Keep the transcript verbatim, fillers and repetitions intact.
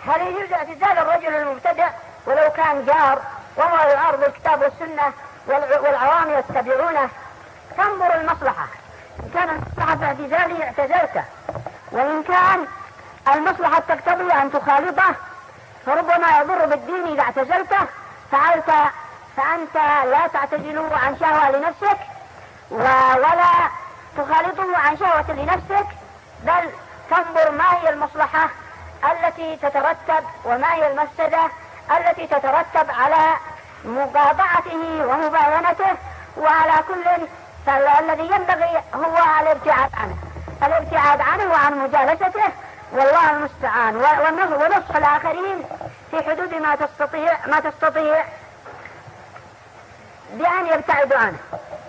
هل يجوز اعتزال الرجل المبتدع ولو كان جار وهو يعارض الكتاب والسنة والعوام يتبعونه؟ تنظر المصلحة، إن كان المصلحة في اعتزاله اعتزلته، وإن كان المصلحة تقتضي أن تخالطه فربما يضر بالدين إذا اعتزلته فأنت, فأنت لا تعتزله عن شهوة لنفسك ولا تخالطه عن شهوة لنفسك، بل تنظر ما هي المصلحة التي تترتب وما هي المفسدة التي تترتب على مقاطعته ومباينته. وعلى كل فالذي ينبغي هو الابتعاد عنه الابتعاد عنه وعن مجالسته، والله المستعان، ونصح الآخرين في حدود ما تستطيع ما تستطيع بأن يبتعدوا عنه.